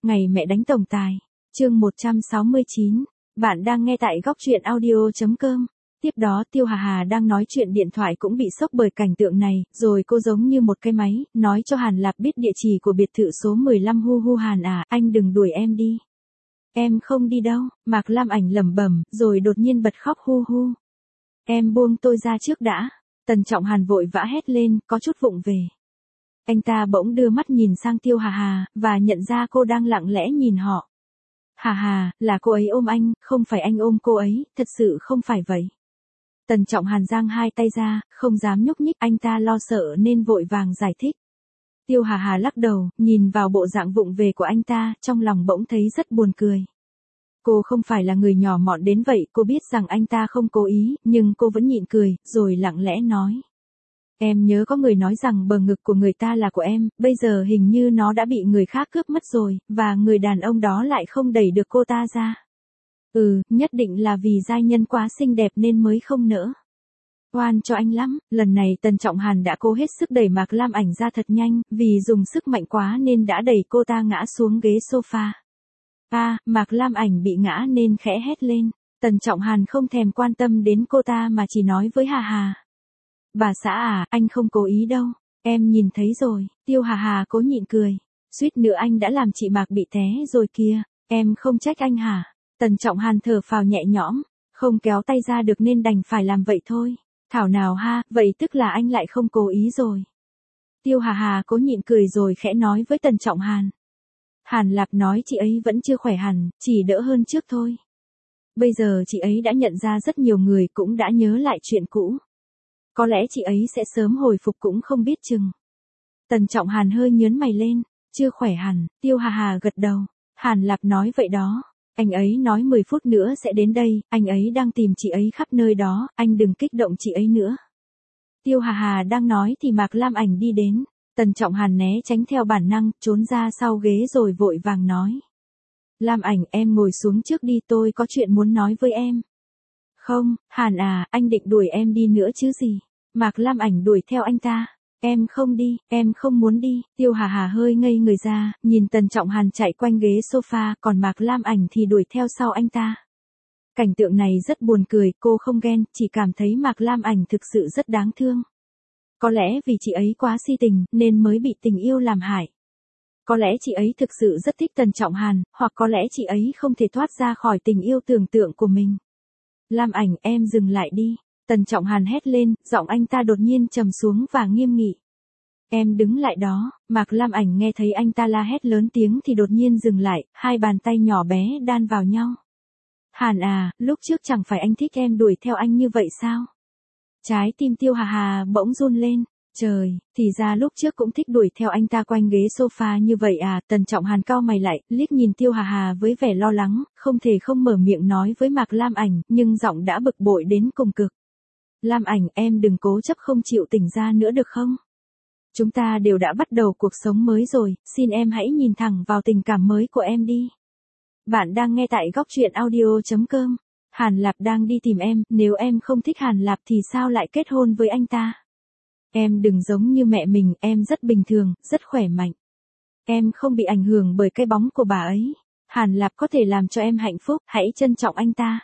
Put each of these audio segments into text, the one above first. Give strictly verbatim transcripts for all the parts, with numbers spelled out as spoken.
Ngày mẹ đánh tổng tài. Chương một trăm sáu mươi chín. Bạn đang nghe tại góc truyện audio.com. Tiếp đó Tiêu Hà Hà đang nói chuyện điện thoại cũng bị sốc bởi cảnh tượng này, rồi cô giống như một cái máy, nói cho Hàn Lạp biết địa chỉ của biệt thự số mười lăm. Hu hu Hàn à, anh đừng đuổi em đi. Em không đi đâu, Mạc Lam Ảnh lẩm bẩm, rồi đột nhiên bật khóc hu hu. Em buông tôi ra trước đã. Tần Trọng Hàn vội vã hét lên, có chút vụng về. Anh ta bỗng đưa mắt nhìn sang Tiêu Hà Hà, và nhận ra cô đang lặng lẽ nhìn họ. Hà Hà, là cô ấy ôm anh, không phải anh ôm cô ấy, thật sự không phải vậy. Tần Trọng Hàn giang hai tay ra, không dám nhúc nhích, anh ta lo sợ nên vội vàng giải thích. Tiêu Hà Hà lắc đầu, nhìn vào bộ dạng vụng về của anh ta, trong lòng bỗng thấy rất buồn cười. Cô không phải là người nhỏ mọn đến vậy, cô biết rằng anh ta không cố ý, nhưng cô vẫn nhịn cười, rồi lặng lẽ nói. Em nhớ có người nói rằng bờ ngực của người ta là của em, bây giờ hình như nó đã bị người khác cướp mất rồi, và người đàn ông đó lại không đẩy được cô ta ra. Ừ, nhất định là vì giai nhân quá xinh đẹp nên mới không nỡ. Oan cho anh lắm, lần này Tần Trọng Hàn đã cố hết sức đẩy Mạc Lam Ảnh ra thật nhanh, vì dùng sức mạnh quá nên đã đẩy cô ta ngã xuống ghế sofa. À, Mạc Lam Ảnh bị ngã nên khẽ hét lên. Tần Trọng Hàn không thèm quan tâm đến cô ta mà chỉ nói với Hà Hà. Bà xã à, anh không cố ý đâu, em nhìn thấy rồi. Tiêu Hà Hà cố nhịn cười. Suýt nữa anh đã làm chị Mạc bị té rồi kìa, em không trách anh hả? Tần Trọng Hàn thở phào nhẹ nhõm, không kéo tay ra được nên đành phải làm vậy thôi. Thảo nào ha, vậy tức là anh lại không cố ý rồi. Tiêu Hà Hà cố nhịn cười rồi khẽ nói với Tần Trọng Hàn. Hàn Lạp nói chị ấy vẫn chưa khỏe hẳn, chỉ đỡ hơn trước thôi. Bây giờ chị ấy đã nhận ra rất nhiều người, cũng đã nhớ lại chuyện cũ. Có lẽ chị ấy sẽ sớm hồi phục cũng không biết chừng. Tần Trọng Hàn hơi nhớn mày lên. Chưa khỏe hẳn. Tiêu Hà Hà gật đầu. Hàn Lạp nói vậy đó. Anh ấy nói mười phút nữa sẽ đến đây, anh ấy đang tìm chị ấy khắp nơi đó, anh đừng kích động chị ấy nữa. Tiêu Hà Hà đang nói thì Mạc Lam Ảnh đi đến. Tần Trọng Hàn né tránh theo bản năng, trốn ra sau ghế rồi vội vàng nói. Lam Ảnh, em ngồi xuống trước đi, tôi có chuyện muốn nói với em. Không, Hàn à, anh định đuổi em đi nữa chứ gì? Mạc Lam Ảnh đuổi theo anh ta. Em không đi, em không muốn đi. Tiêu Hà Hà hơi ngây người ra, nhìn Tần Trọng Hàn chạy quanh ghế sofa, còn Mạc Lam Ảnh thì đuổi theo sau anh ta. Cảnh tượng này rất buồn cười, cô không ghen, chỉ cảm thấy Mạc Lam Ảnh thực sự rất đáng thương. Có lẽ vì chị ấy quá si tình, nên mới bị tình yêu làm hại. Có lẽ chị ấy thực sự rất thích Tần Trọng Hàn, hoặc có lẽ chị ấy không thể thoát ra khỏi tình yêu tưởng tượng của mình. Lam Ảnh, em dừng lại đi. Tần Trọng Hàn hét lên, giọng anh ta đột nhiên trầm xuống và nghiêm nghị. Em đứng lại đó. Mạc Lam Ảnh nghe thấy anh ta la hét lớn tiếng thì đột nhiên dừng lại, hai bàn tay nhỏ bé đan vào nhau. Hàn à, lúc trước chẳng phải anh thích em đuổi theo anh như vậy sao? Trái tim Tiêu Hà Hà bỗng run lên. Trời, thì ra lúc trước cũng thích đuổi theo anh ta quanh ghế sofa như vậy à? Tần Trọng Hàn cau mày lại, liếc nhìn Tiêu Hà Hà với vẻ lo lắng, không thể không mở miệng nói với Mạc Lam Ảnh, nhưng giọng đã bực bội đến cùng cực. Lam Ảnh, em đừng cố chấp không chịu tỉnh ra nữa được không? Chúng ta đều đã bắt đầu cuộc sống mới rồi, xin em hãy nhìn thẳng vào tình cảm mới của em đi. Bạn đang nghe tại góc truyện audio.com. Hàn Lạp đang đi tìm em, nếu em không thích Hàn Lạp thì sao lại kết hôn với anh ta? Em đừng giống như mẹ mình, em rất bình thường, rất khỏe mạnh. Em không bị ảnh hưởng bởi cái bóng của bà ấy. Hàn Lạp có thể làm cho em hạnh phúc, hãy trân trọng anh ta.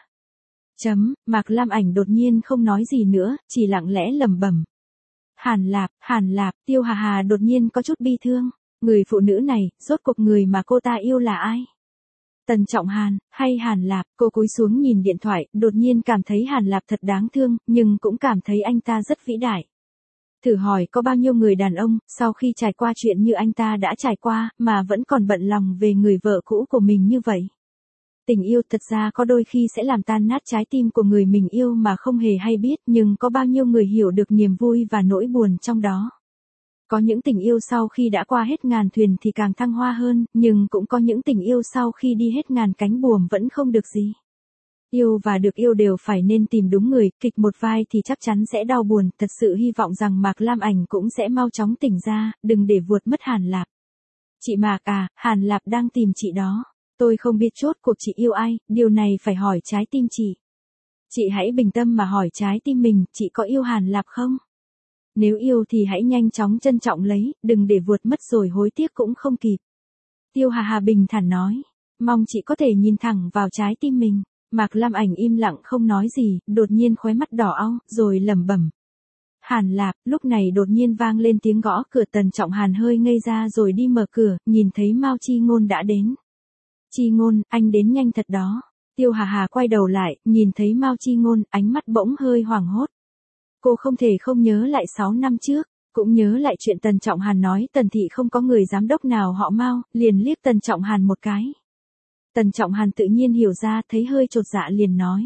Chấm, Mạc Lam Ảnh đột nhiên không nói gì nữa, chỉ lặng lẽ lẩm bẩm. Hàn Lạp, Hàn Lạp, Tiêu Hà Hà đột nhiên có chút bi thương. Người phụ nữ này, rốt cuộc người mà cô ta yêu là ai? Tần Trọng Hàn, hay Hàn Lạp? Cô cúi xuống nhìn điện thoại, đột nhiên cảm thấy Hàn Lạp thật đáng thương, nhưng cũng cảm thấy anh ta rất vĩ đại. Thử hỏi có bao nhiêu người đàn ông, sau khi trải qua chuyện như anh ta đã trải qua, mà vẫn còn bận lòng về người vợ cũ của mình như vậy. Tình yêu thật ra có đôi khi sẽ làm tan nát trái tim của người mình yêu mà không hề hay biết, nhưng có bao nhiêu người hiểu được niềm vui và nỗi buồn trong đó. Có những tình yêu sau khi đã qua hết ngàn thuyền thì càng thăng hoa hơn, nhưng cũng có những tình yêu sau khi đi hết ngàn cánh buồm vẫn không được gì. Yêu và được yêu đều phải nên tìm đúng người, kịch một vai thì chắc chắn sẽ đau buồn, thật sự hy vọng rằng Mạc Lam Ảnh cũng sẽ mau chóng tỉnh ra, đừng để vuột mất Hàn Lạp. Chị Mạc à, Hàn Lạp đang tìm chị đó. Tôi không biết chốt cuộc chị yêu ai, điều này phải hỏi trái tim chị. Chị hãy bình tâm mà hỏi trái tim mình, chị có yêu Hàn Lạp không? Nếu yêu thì hãy nhanh chóng trân trọng lấy, đừng để vuột mất rồi hối tiếc cũng không kịp. Tiêu Hà Hà bình thản nói. Mong chị có thể nhìn thẳng vào trái tim mình. Mạc Lam Ảnh im lặng không nói gì, đột nhiên khóe mắt đỏ au, rồi lẩm bẩm. Hàn Lạp, lúc này đột nhiên vang lên tiếng gõ cửa. Tần Trọng Hàn hơi ngây ra rồi đi mở cửa, nhìn thấy Mao Chi Ngôn đã đến. Chi Ngôn, anh đến nhanh thật đó. Tiêu Hà Hà quay đầu lại, nhìn thấy Mao Chi Ngôn, ánh mắt bỗng hơi hoảng hốt. Cô không thể không nhớ lại sáu năm trước, cũng nhớ lại chuyện Tần Trọng Hàn nói Tần thị không có người giám đốc nào họ Mao, liền liếc Tần Trọng Hàn một cái. Tần Trọng Hàn tự nhiên hiểu ra, thấy hơi chột dạ liền nói.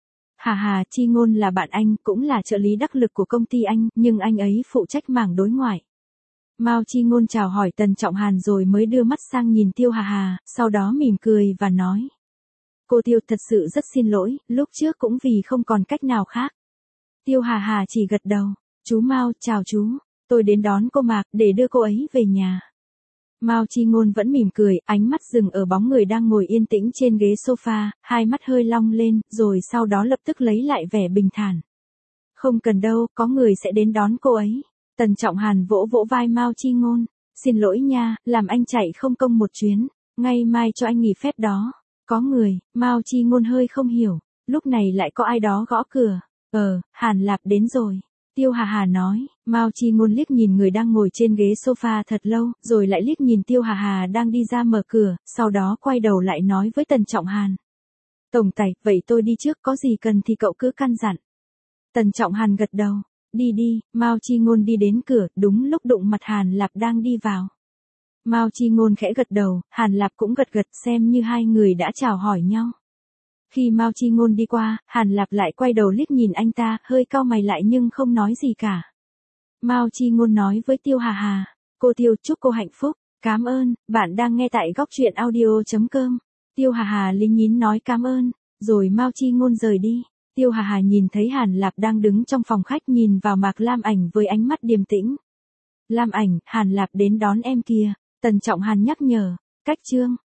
Hà Hà, Chi Ngôn là bạn anh, cũng là trợ lý đắc lực của công ty anh, nhưng anh ấy phụ trách mảng đối ngoại. Mao Chi Ngôn chào hỏi Tần Trọng Hàn rồi mới đưa mắt sang nhìn Tiêu Hà Hà, sau đó mỉm cười và nói. Cô Tiêu thật sự rất xin lỗi, lúc trước cũng vì không còn cách nào khác. Tiêu Hà Hà chỉ gật đầu. Chú Mao, chào chú, tôi đến đón cô Mạc để đưa cô ấy về nhà. Mao Chi Ngôn vẫn mỉm cười, ánh mắt dừng ở bóng người đang ngồi yên tĩnh trên ghế sofa, hai mắt hơi long lên, rồi sau đó lập tức lấy lại vẻ bình thản. Không cần đâu, có người sẽ đến đón cô ấy. Tần Trọng Hàn vỗ vỗ vai Mao Chi Ngôn. Xin lỗi nha, làm anh chạy không công một chuyến, ngày mai cho anh nghỉ phép đó. Có người, Mao Chi Ngôn hơi không hiểu, lúc này lại có ai đó gõ cửa. Ờ, Hàn Lạp đến rồi. Tiêu Hà Hà nói. Mao Chi Ngôn liếc nhìn người đang ngồi trên ghế sofa thật lâu, rồi lại liếc nhìn Tiêu Hà Hà đang đi ra mở cửa, sau đó quay đầu lại nói với Tần Trọng Hàn. Tổng tài, vậy tôi đi trước, có gì cần thì cậu cứ căn dặn. Tần Trọng Hàn gật đầu. Đi đi. Mao Chi Ngôn đi đến cửa, đúng lúc đụng mặt Hàn Lạp đang đi vào. Mao Chi Ngôn khẽ gật đầu, Hàn Lạp cũng gật gật, xem như hai người đã chào hỏi nhau. Khi Mao Chi Ngôn đi qua, Hàn Lạp lại quay đầu liếc nhìn anh ta, hơi cau mày lại nhưng không nói gì cả. Mao Chi Ngôn nói với Tiêu Hà Hà. Cô Tiêu, chúc cô hạnh phúc. Cảm ơn, bạn đang nghe tại góc truyện audio chấm com. Tiêu Hà Hà lính nhín nói cảm ơn, rồi Mao Chi Ngôn rời đi. Tiêu Hà Hà nhìn thấy Hàn Lạp đang đứng trong phòng khách nhìn vào Mạc Lam Ảnh với ánh mắt điềm tĩnh. Lam Ảnh, Hàn Lạp đến đón em kìa. Tần Trọng Hàn nhắc nhở. Cách chương.